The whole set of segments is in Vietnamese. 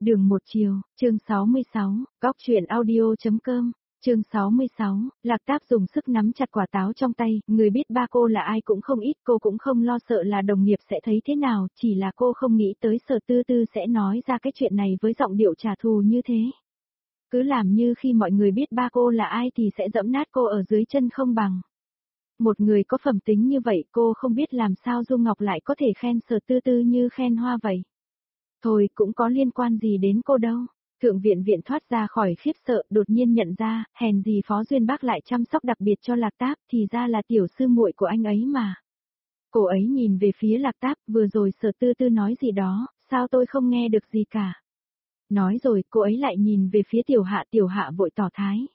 Đường một chiều, chương 66, góc truyện audio.com, chương 66, Lạc Táp dùng sức nắm chặt quả táo trong tay, người biết ba cô là ai cũng không ít, cô cũng không lo sợ là đồng nghiệp sẽ thấy thế nào, chỉ là cô không nghĩ tới Sở Tư Tư sẽ nói ra cái chuyện này với giọng điệu trả thù như thế. Cứ làm như khi mọi người biết ba cô là ai thì sẽ dẫm nát cô ở dưới chân không bằng. Một người có phẩm tính như vậy cô không biết làm sao Dung Ngọc lại có thể khen Sở Tư Tư như khen hoa vậy. Thôi cũng có liên quan gì đến cô đâu. Thượng viện viện thoát ra khỏi khiếp sợ, đột nhiên nhận ra, hèn gì Phó Duyên Bác lại chăm sóc đặc biệt cho Lạc Táp, thì ra là tiểu sư muội của anh ấy mà. Cô ấy nhìn về phía Lạc Táp, vừa rồi Sở Tư Tư nói gì đó, sao tôi không nghe được gì cả. Nói rồi, cô ấy lại nhìn về phía tiểu hạ vội tỏ thái.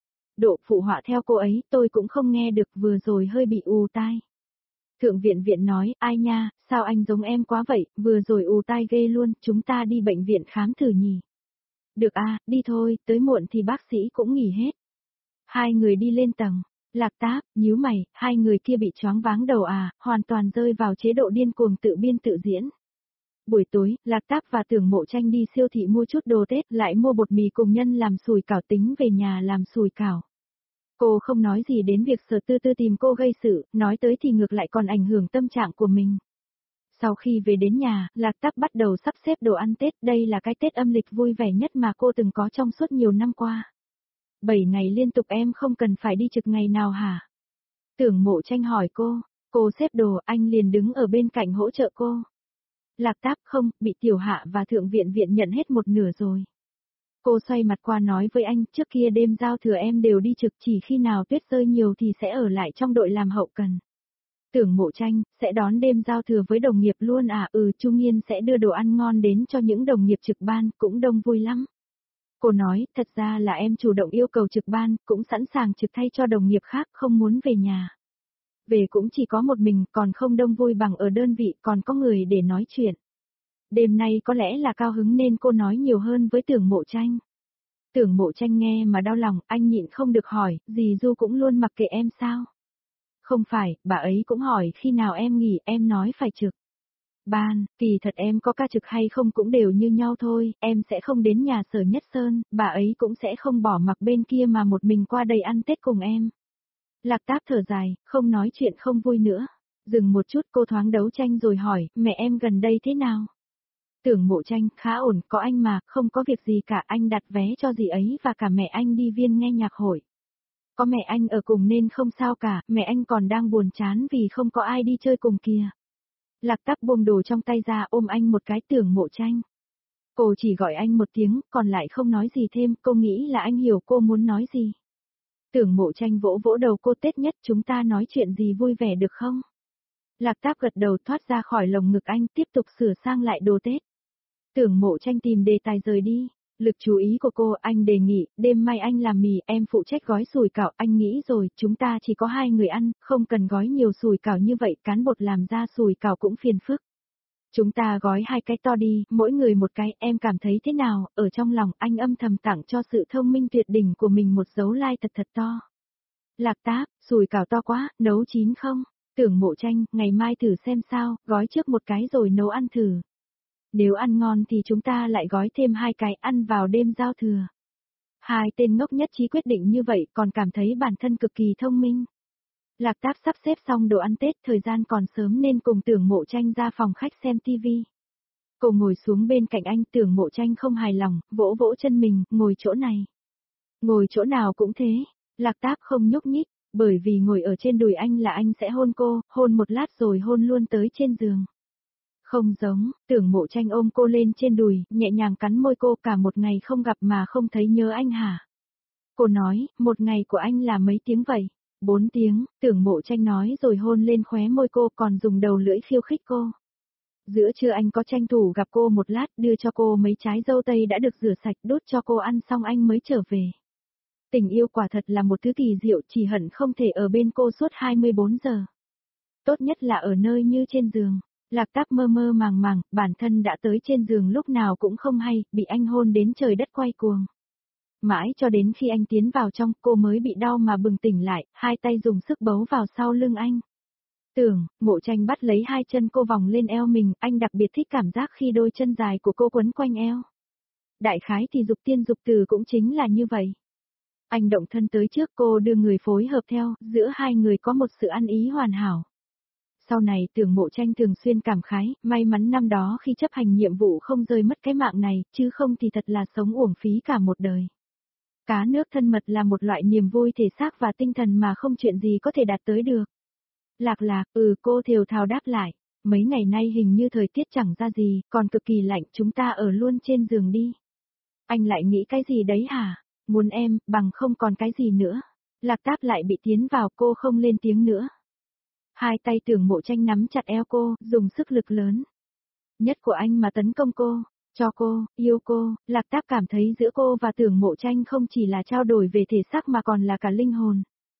Độ phụ họa theo cô ấy, tôi cũng không nghe được, vừa rồi hơi bị ù tai. Thượng viện viện nói, ai nha, sao anh giống em quá vậy, vừa rồi ù tai ghê luôn, chúng ta đi bệnh viện khám thử nhỉ. Được à, đi thôi, tới muộn thì bác sĩ cũng nghỉ hết. Hai người đi lên tầng, Lạc Táp, nhíu mày, hai người kia bị choáng váng đầu à, hoàn toàn rơi vào chế độ điên cuồng tự biên tự diễn. Buổi tối, Lạc Táp và Tưởng Mộ Tranh đi siêu thị mua chút đồ Tết, lại mua bột mì cùng nhân làm sùi cảo, tính về nhà làm sùi cảo. Cô không nói gì đến việc Sở Tư Tư tìm cô gây sự, nói tới thì ngược lại còn ảnh hưởng tâm trạng của mình. Sau khi về đến nhà, Lạc Táp bắt đầu sắp xếp đồ ăn Tết, đây là cái Tết âm lịch vui vẻ nhất mà cô từng có trong suốt nhiều năm qua. 7 ngày liên tục em không cần phải đi trực ngày nào hả? Tưởng Mộ Tranh hỏi cô xếp đồ, anh liền đứng ở bên cạnh hỗ trợ cô. Lạc Táp không, bị Tiểu Hạ và Thượng viện viện nhận hết một nửa rồi. Cô xoay mặt qua nói với anh, trước kia đêm giao thừa em đều đi trực, chỉ khi nào tuyết rơi nhiều thì sẽ ở lại trong đội làm hậu cần. Tưởng Mộ Tranh, sẽ đón đêm giao thừa với đồng nghiệp luôn à? Chu Nghiên sẽ đưa đồ ăn ngon đến cho những đồng nghiệp trực ban, cũng đông vui lắm. Cô nói, thật ra là em chủ động yêu cầu trực ban, cũng sẵn sàng trực thay cho đồng nghiệp khác, không muốn về nhà. Về cũng chỉ có một mình, còn không đông vui bằng ở đơn vị, còn có người để nói chuyện. Đêm nay có lẽ là cao hứng nên cô nói nhiều hơn với Tưởng Mộ Tranh. Tưởng Mộ Tranh nghe mà đau lòng, anh nhịn không được hỏi, dì Du cũng luôn mặc kệ em sao? Không phải, bà ấy cũng hỏi khi nào em nghỉ, em nói phải trực. Ban, kỳ thật em có ca trực hay không cũng đều như nhau thôi, em sẽ không đến nhà Sở Nhất Sơn, bà ấy cũng sẽ không bỏ mặc bên kia mà một mình qua đây ăn Tết cùng em. Lạc Táp thở dài, không nói chuyện không vui nữa. Dừng một chút cô thoáng đấu tranh rồi hỏi, mẹ em gần đây thế nào? Tưởng Mộ Tranh, khá ổn, có anh mà, không có việc gì cả, anh đặt vé cho dì ấy và cả mẹ anh đi Viên nghe nhạc hội. Có mẹ anh ở cùng nên không sao cả, mẹ anh còn đang buồn chán vì không có ai đi chơi cùng kìa. Lạc Táp buông đồ trong tay ra ôm anh một cái. Tưởng Mộ Tranh. Cô chỉ gọi anh một tiếng, còn lại không nói gì thêm, cô nghĩ là anh hiểu cô muốn nói gì. Tưởng Mộ Tranh vỗ vỗ đầu cô, Tết nhất chúng ta nói chuyện gì vui vẻ được không? Lạc Táp gật đầu thoát ra khỏi lồng ngực anh, tiếp tục sửa sang lại đồ Tết. Tưởng Mộ Tranh tìm đề tài rời đi. Lực chú ý của cô, anh đề nghị, đêm mai anh làm mì, em phụ trách gói sủi cảo, anh nghĩ rồi, chúng ta chỉ có 2 người ăn, không cần gói nhiều sủi cảo như vậy, cán bột làm ra sủi cảo cũng phiền phức. Chúng ta gói 2 cái to đi, mỗi người một cái, em cảm thấy thế nào? Ở trong lòng anh âm thầm tặng cho sự thông minh tuyệt đỉnh của mình một dấu like thật thật to. Lạc Táp, sủi cảo to quá, nấu chín không? Tưởng Mộ Tranh, ngày mai thử xem sao, gói trước một cái rồi nấu ăn thử. Nếu ăn ngon thì chúng ta lại gói thêm 2 cái ăn vào đêm giao thừa. Hai tên ngốc nhất trí quyết định như vậy còn cảm thấy bản thân cực kỳ thông minh. Lạc Táp sắp xếp xong đồ ăn Tết, thời gian còn sớm nên cùng Tưởng Mộ Tranh ra phòng khách xem tivi. Cô ngồi xuống bên cạnh anh, Tưởng Mộ Tranh không hài lòng, vỗ vỗ chân mình, ngồi chỗ này. Ngồi chỗ nào cũng thế. Lạc Táp không nhúc nhích, bởi vì ngồi ở trên đùi anh là anh sẽ hôn cô, hôn một lát rồi hôn luôn tới trên giường. Không giống, Tưởng Mộ Tranh ôm cô lên trên đùi, nhẹ nhàng cắn môi cô, cả một ngày không gặp mà không thấy nhớ anh hả? Cô nói, một ngày của anh là mấy tiếng vậy? 4 tiếng, Tưởng Mộ Tranh nói rồi hôn lên khóe môi cô, còn dùng đầu lưỡi khiêu khích cô. Giữa trưa anh có tranh thủ gặp cô một lát, đưa cho cô mấy trái dâu tây đã được rửa sạch, đút cho cô ăn xong anh mới trở về. Tình yêu quả thật là một thứ kỳ diệu, chỉ hận không thể ở bên cô suốt 24 giờ. Tốt nhất là ở nơi như trên giường. Lạc Táp mơ mơ màng màng, bản thân đã tới trên giường lúc nào cũng không hay, bị anh hôn đến trời đất quay cuồng. Mãi cho đến khi anh tiến vào trong, cô mới bị đau mà bừng tỉnh lại, hai tay dùng sức bấu vào sau lưng anh. Tưởng Mộ Tranh bắt lấy hai chân cô vòng lên eo mình, anh đặc biệt thích cảm giác khi đôi chân dài của cô quấn quanh eo. Đại khái thì dục tiên dục tử cũng chính là như vậy. Anh động thân tới trước, cô đưa người phối hợp theo, giữa hai người có một sự ăn ý hoàn hảo. Sau này Tưởng Mộ Tranh thường xuyên cảm khái, may mắn năm đó khi chấp hành nhiệm vụ không rơi mất cái mạng này, chứ không thì thật là sống uổng phí cả một đời. Cá nước thân mật là một loại niềm vui thể xác và tinh thần mà không chuyện gì có thể đạt tới được. Lạc lạc, cô thều thào đáp lại. Mấy ngày nay hình như thời tiết chẳng ra gì, còn cực kỳ lạnh, chúng ta ở luôn trên giường đi. Anh lại nghĩ cái gì đấy hả? Muốn em, bằng không còn cái gì nữa. Lạc Táp lại bị tiến vào, cô không lên tiếng nữa. Hai tay Tưởng Mộ Tranh nắm chặt eo cô, dùng sức lực lớn nhất của anh mà tấn công cô, cho cô, yêu cô. Lạc Táp cảm thấy giữa cô và Tưởng Mộ Tranh không chỉ là trao đổi về thể xác mà còn là cả linh hồn.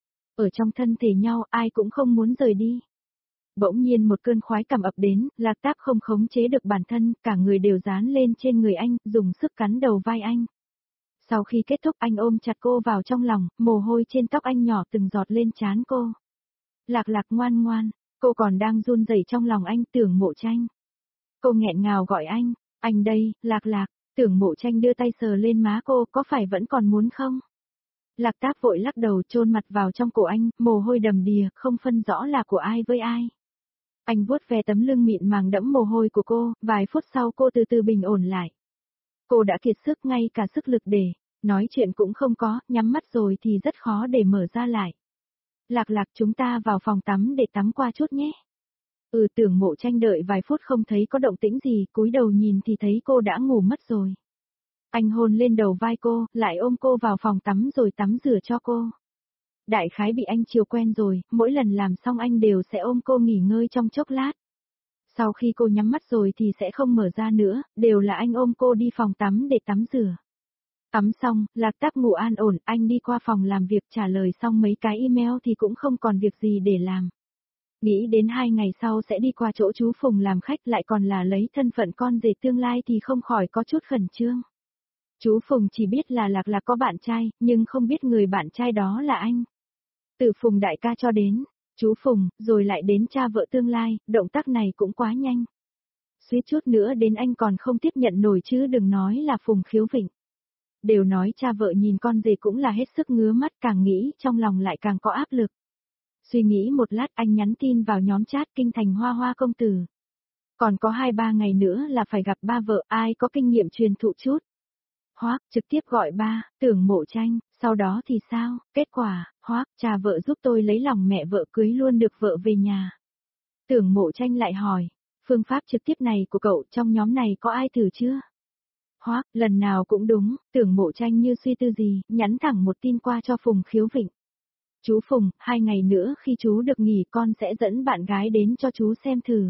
Ở trong thân thể nhau, ai cũng không muốn rời đi. Bỗng nhiên một cơn khoái cảm ập đến, Lạc Táp không khống chế được bản thân, cả người đều dán lên trên người anh, dùng sức cắn đầu vai anh. Sau khi kết thúc anh ôm chặt cô vào trong lòng, mồ hôi trên tóc anh nhỏ từng giọt lên trán cô. Lạc lạc ngoan ngoan, cô còn đang run rẩy trong lòng anh. Tưởng Mộ Tranh. Cô nghẹn ngào gọi anh đây, lạc lạc. Tưởng Mộ Tranh đưa tay sờ lên má cô, có phải vẫn còn muốn không? Lạc Táp vội lắc đầu, chôn mặt vào trong cổ anh, mồ hôi đầm đìa, không phân rõ là của ai với ai. Anh vuốt ve tấm lưng mịn màng đẫm mồ hôi của cô, vài phút sau cô từ từ bình ổn lại. Cô đã kiệt sức, ngay cả sức lực để nói chuyện cũng không có, nhắm mắt rồi thì rất khó để mở ra lại. Lạc lạc, chúng ta vào phòng tắm để tắm qua chút nhé. Tưởng Mộ Tranh đợi vài phút không thấy có động tĩnh gì, cúi đầu nhìn thì thấy cô đã ngủ mất rồi. Anh hôn lên đầu vai cô, lại ôm cô vào phòng tắm rồi tắm rửa cho cô. Đại khái bị anh chiều quen rồi, mỗi lần làm xong anh đều sẽ ôm cô nghỉ ngơi trong chốc lát. Sau khi cô nhắm mắt rồi thì sẽ không mở ra nữa, đều là anh ôm cô đi phòng tắm để tắm rửa. Tắm xong, Lạc Táp ngủ an ổn, anh đi qua phòng làm việc trả lời xong mấy cái email thì cũng không còn việc gì để làm. Nghĩ đến 2 ngày sau sẽ đi qua chỗ chú Phùng làm khách, lại còn là lấy thân phận con rể tương lai thì không khỏi có chút khẩn trương. Chú Phùng chỉ biết là Lạc Lạc có bạn trai, nhưng không biết người bạn trai đó là anh. Từ Phùng đại ca cho đến chú Phùng, rồi lại đến cha vợ tương lai, động tác này cũng quá nhanh. Suýt chút nữa đến anh còn không tiếp nhận nổi chứ đừng nói là Phùng Khiếu Vịnh. Đều nói cha vợ nhìn con rể cũng là hết sức ngứa mắt, càng nghĩ trong lòng lại càng có áp lực. Suy nghĩ một lát anh nhắn tin vào nhóm chat Kinh Thành Hoa Hoa công tử. Còn có 2-3 ngày nữa là phải gặp ba vợ, ai có kinh nghiệm truyền thụ chút. Hoác, trực tiếp gọi ba, Tưởng Mộ Tranh, sau đó thì sao? Kết quả, Hoác, cha vợ giúp tôi lấy lòng mẹ vợ, cưới luôn được vợ về nhà. Tưởng Mộ Tranh lại hỏi, phương pháp trực tiếp này của cậu trong nhóm này có ai thử chưa? Hoác, lần nào cũng đúng. Tưởng Mộ Tranh như suy tư gì, nhắn thẳng một tin qua cho Phùng Khiếu Vịnh. Chú Phùng, 2 ngày nữa khi chú được nghỉ con sẽ dẫn bạn gái đến cho chú xem thử.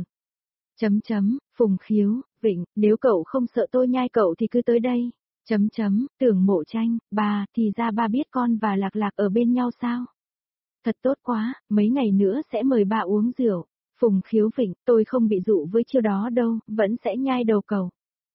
Phùng Khiếu Vịnh, nếu cậu không sợ tôi nhai cậu thì cứ tới đây. Tưởng Mộ Tranh, bà, thì ra ba biết con và Lạc Lạc ở bên nhau sao? Thật tốt quá, mấy ngày nữa sẽ mời bà uống rượu. Phùng Khiếu Vịnh, tôi không bị dụ với chiêu đó đâu, vẫn sẽ nhai đầu cậu.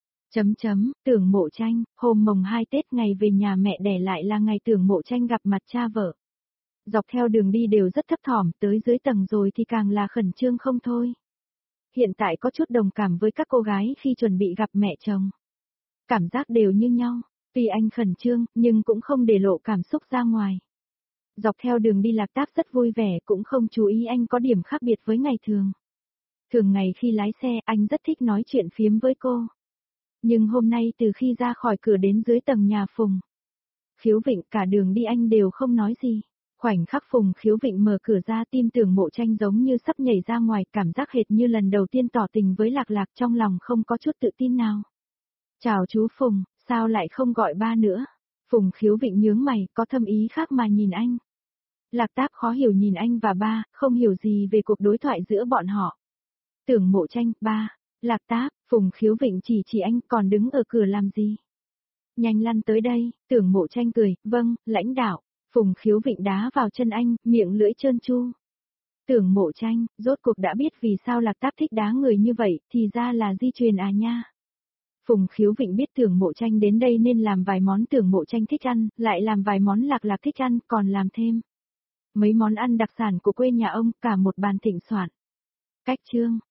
Tưởng Mộ Tranh, hôm mồng 2 Tết ngày về nhà mẹ đẻ lại là ngày Tưởng Mộ Tranh gặp mặt cha vợ. Dọc theo đường đi đều rất thấp thỏm, tới dưới tầng rồi thì càng là khẩn trương không thôi. Hiện tại có chút đồng cảm với các cô gái khi chuẩn bị gặp mẹ chồng. Cảm giác đều như nhau, tuy anh khẩn trương, nhưng cũng không để lộ cảm xúc ra ngoài. Dọc theo đường đi Lạc Táp rất vui vẻ, cũng không chú ý anh có điểm khác biệt với ngày thường. Thường ngày khi lái xe, anh rất thích nói chuyện phiếm với cô. Nhưng hôm nay từ khi ra khỏi cửa đến dưới tầng nhà Phùng Khiếu Vịnh, cả đường đi anh đều không nói gì. Khoảnh khắc Phùng Khiếu Vịnh mở cửa ra, tim Tưởng Mộ Tranh giống như sắp nhảy ra ngoài, cảm giác hệt như lần đầu tiên tỏ tình với Lạc Lạc, trong lòng không có chút tự tin nào. Chào chú Phùng, sao lại không gọi ba nữa? Phùng Khiếu Vịnh nhướng mày, có thâm ý khác mà nhìn anh. Lạc Táp khó hiểu nhìn anh và ba, không hiểu gì về cuộc đối thoại giữa bọn họ. Tưởng Mộ Tranh, ba. Lạc Táp, Phùng Khiếu Vịnh chỉ anh, còn đứng ở cửa làm gì? Nhanh lăn tới đây. Tưởng Mộ Tranh cười, vâng, lãnh đạo. Phùng Khiếu Vịnh đá vào chân anh, miệng lưỡi trơn tru. Tưởng Mộ Tranh, rốt cuộc đã biết vì sao Lạc Táp thích đá người như vậy, thì ra là di truyền à nha. Phùng Khiếu Vịnh biết Tưởng Mộ Tranh đến đây nên làm vài món Tưởng Mộ Tranh thích ăn, lại làm vài món Lạc Lạc thích ăn, còn làm thêm mấy món ăn đặc sản của quê nhà ông, cả một bàn thịnh soạn. Cách chương